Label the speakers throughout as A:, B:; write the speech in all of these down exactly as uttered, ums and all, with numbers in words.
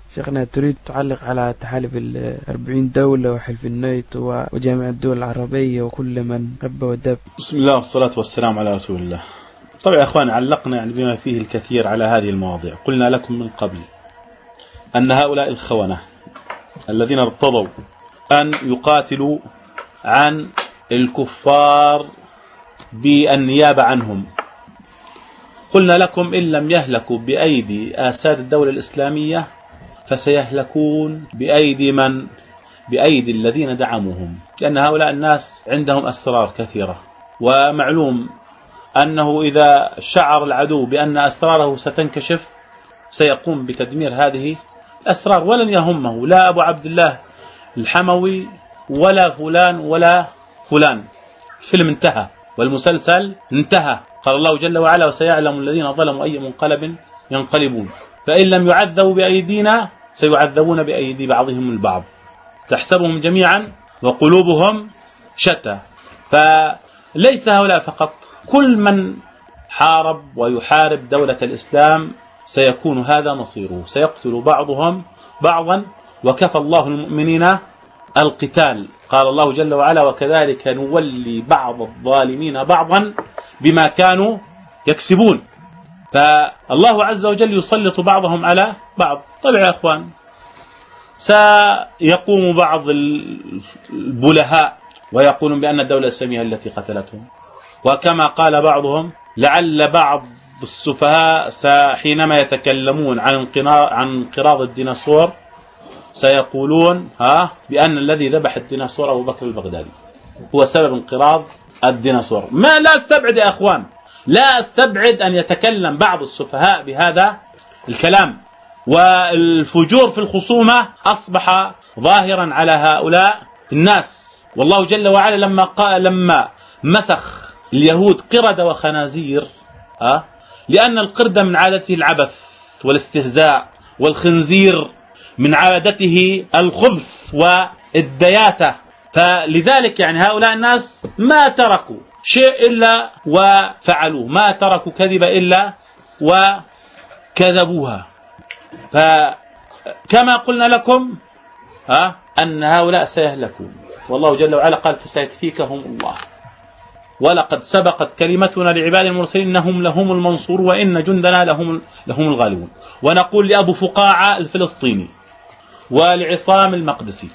A: شيخنا تريد تعلق على تحالف الأربعين دولة وحلف الناتو وجامعة الدول العربية وكل من هب ودب.
B: بسم الله والصلاة والسلام على رسول الله. طبعا يا أخوان علقنا يعني بما فيه الكثير على هذه المواضيع. قلنا لكم من قبل أن هؤلاء الخونة الذين ارتضوا أن يقاتلوا عن الكفار بالنيابة عنهم، قلنا لكم إن لم يهلكوا بأيدي آساد الدولة الإسلامية فسيهلكون بأيدي من؟ بأيدي الذين دعموهم، لأن هؤلاء الناس عندهم أسرار كثيرة، ومعلوم أنه إذا شعر العدو بأن أسراره ستنكشف سيقوم بتدمير هذه الأسرار، ولن يهمه لا أبو عبد الله الحموي ولا فلان ولا فلان. الفيلم انتهى والمسلسل انتهى. قال الله جل وعلا وسيعلم الذين ظلموا أي منقلب ينقلبون، فإن لم يعذبوا بأيدينا سيعذبون بأيدي بعضهم البعض، تحسبهم جميعا وقلوبهم شتى. فليس هؤلاء فقط، كل من حارب ويحارب دولة الإسلام سيكون هذا مصيره، سيقتل بعضهم بعضا، وكفى الله المؤمنين القتال. قال الله جل وعلا وكذلك نولي بعض الظالمين بعضا بما كانوا يكسبون. فالله عز وجل يسلط بعضهم على بعض. طبعا يا أخوان سيقوم بعض البلهاء ويقولون بأن الدولة الإسلامية التي قتلتهم، وكما قال بعضهم لعل بعض السفهاء حينما يتكلمون عن عن انقراض الديناصور سيقولون ها بأن الذي ذبح الديناصور أبو بكر البغدادي هو سبب انقراض الديناصور. ما لا استبعد يا أخوان، لا استبعد أن يتكلم بعض السفهاء بهذا الكلام. والفجور في الخصومة أصبح ظاهرا على هؤلاء الناس. والله جل وعلا لما قال لما مسخ اليهود قردة وخنازير، ها لأن القردة من عادته العبث والاستهزاء، والخنزير من عادته الخبث والدياثة. فلذلك يعني هؤلاء الناس ما تركوا شيء إلا وفعلوه، ما تركوا كذبة إلا وكذبوها. فكما قلنا لكم ها أن هؤلاء سيهلكون، والله جل وعلا قال فسيكفيكهم الله ولقد سبقت كلمتنا لعباد المرسلين إنهم لهم المنصور وإن جندنا لهم لهم الغالبون. ونقول لأبو فقاعة الفلسطيني ولعصام المقدسي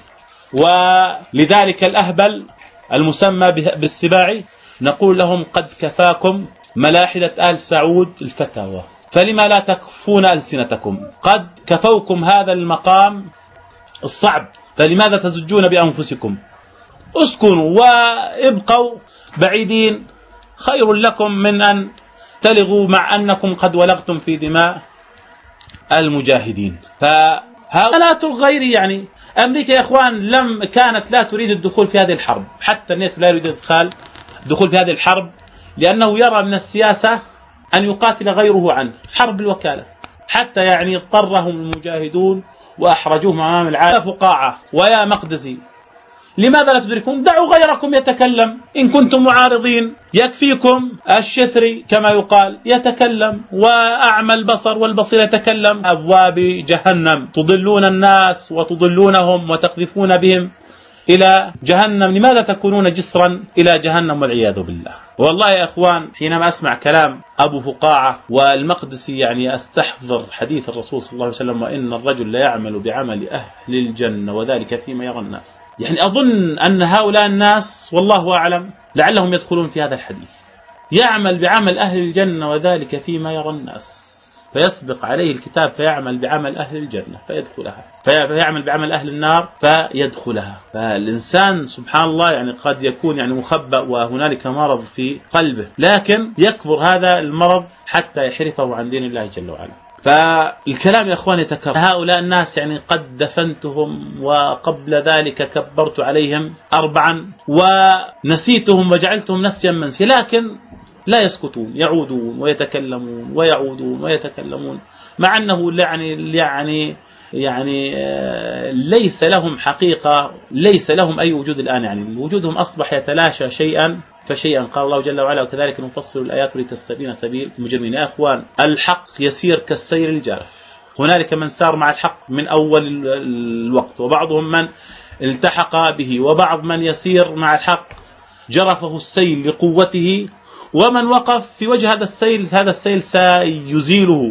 B: ولذلك الأهبل المسمى بالسباعي نقول لهم قد كفاكم ملاحدة آل سعود الفتاوى، فلما لا تكفون ألسنتكم؟ قد كفوكم هذا المقام الصعب، فلماذا تزجون بأنفسكم؟ اسكنوا وابقوا بعيدين خير لكم من أن تلغوا مع أنكم قد ولغتم في دماء المجاهدين. فهؤلاء الغير يعني أمريكا يا إخوان لم كانت لا تريد الدخول في هذه الحرب، حتى الناتو لا يريد الدخول الدخول في هذه الحرب، لأنه يرى من السياسة أن يقاتل غيره عنه، حرب الوكالة، حتى يعني اضطرهم المجاهدون وأحرجوهم أمام العالم. فقاعة ويا مقدسي لماذا لا تدركون؟ دعوا غيركم يتكلم، إن كنتم معارضين يكفيكم الشثري كما يقال يتكلم، وأعمى البصر والبصير يتكلم. أبواب جهنم تضلون الناس وتضلونهم وتقذفون بهم إلى جهنم، لماذا تكونون جسرا إلى جهنم والعياذ بالله. والله يا أخوان حينما أسمع كلام أبو فقاعة والمقدسي يعني أستحضر حديث الرسول صلى الله عليه وسلم وإن الرجل لا يعمل بعمل أهل الجنة وذلك فيما يرى الناس. يعني أظن أن هؤلاء الناس والله أعلم لعلهم يدخلون في هذا الحديث، يعمل بعمل أهل الجنة وذلك فيما يرى الناس، فيسبق عليه الكتاب فيعمل بعمل أهل الجنة فيدخلها، فيعمل بعمل أهل النار فيدخلها. فالإنسان سبحان الله يعني قد يكون يعني مخبأ وهنالك مرض في قلبه، لكن يكبر هذا المرض حتى يحرفه عن دين الله جل وعلا. فالكلام يا أخواني يتكرر. هؤلاء الناس يعني قد دفنتهم وقبل ذلك كبرت عليهم أربعا ونسيتهم وجعلتهم نسيا منسيا، لكن لا يسكتون، يعودون ويتكلمون ويعودون ويتكلمون، مع أنه يعني يعني يعني ليس لهم حقيقة، ليس لهم أي وجود الآن، يعني وجودهم أصبح يتلاشى شيئا فشيئا. قال الله جل وعلا وكذلك نفصل الآيات لتستبين سبيل المجرمين. يا أخوان الحق يسير كالسير الجارف، هنالك من سار مع الحق من أول الوقت، وبعضهم من التحق به، وبعض من يسير مع الحق جرفه السيل لقوته، ومن وقف في وجه هذا السيل، هذا السيل سيزيله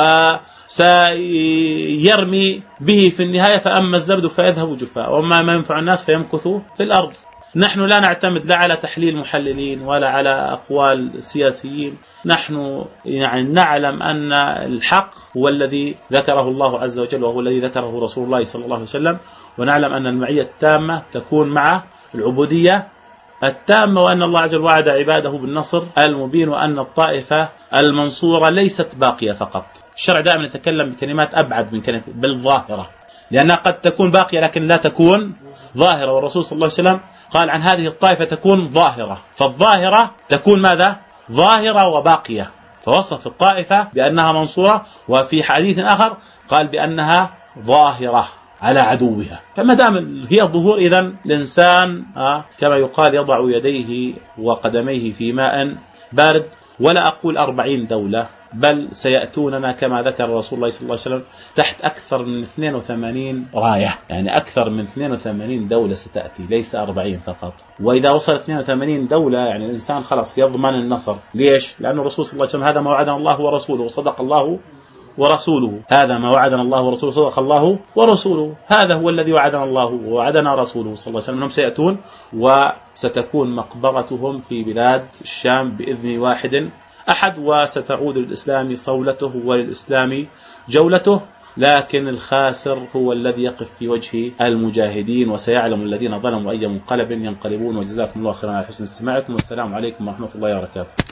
B: وسيرمي به في النهاية، فأما الزبد فيذهب جفاء، وما ما ينفع الناس فيمكث في الأرض. نحن لا نعتمد لا على تحليل محللين ولا على أقوال سياسيين، نحن يعني نعلم أن الحق هو الذي ذكره الله عز وجل، وهو الذي ذكره رسول الله صلى الله عليه وسلم، ونعلم أن المعية التامة تكون مع العبودية التامة، وأن الله عز وجل وعد عباده بالنصر المبين، وأن الطائفة المنصورة ليست باقية فقط. الشرع دائما يتكلم بكلمات أبعد من كلمة بالظاهرة، لأنها قد تكون باقية لكن لا تكون ظاهرة، والرسول صلى الله عليه وسلم قال عن هذه الطائفة تكون ظاهرة، فالظاهرة تكون ماذا؟ ظاهرة وباقية، فوصف الطائفة بأنها منصورة، وفي حديث آخر قال بأنها ظاهرة على عدوها. فما دام هي الظهور، إذن الإنسان كما يقال يضع يديه وقدميه في ماء بارد. ولا أقول أربعين دولة، بل سيأتوننا كما ذكر رسول الله صلى الله عليه وسلم تحت أكثر من اثنين وثمانين راية، يعني أكثر من اثنين وثمانين دولة ستأتي، ليس أربعين فقط. وإذا وصل اثنين وثمانين دولة يعني الإنسان خلاص يضمن النصر. ليش؟ لأن الرسول صلى الله عليه وسلم هذا ما وعدنا الله ورسوله وصدق الله ورسوله، هذا ما وعدنا الله ورسوله صدق الله ورسوله، هذا هو الذي وعدنا الله ووعدنا رسوله صلى الله عليه وسلم. هم سيأتون وستكون مقبرتهم في بلاد الشام بإذن واحد أحد، وستعود للإسلام صولته وللإسلام جولته، لكن الخاسر هو الذي يقف في وجه المجاهدين، وسيعلم الذين ظلموا أي منقلب ينقلبون. وجزاكم الله خيرا على حسن استماعكم، والسلام عليكم ورحمة الله وبركاته.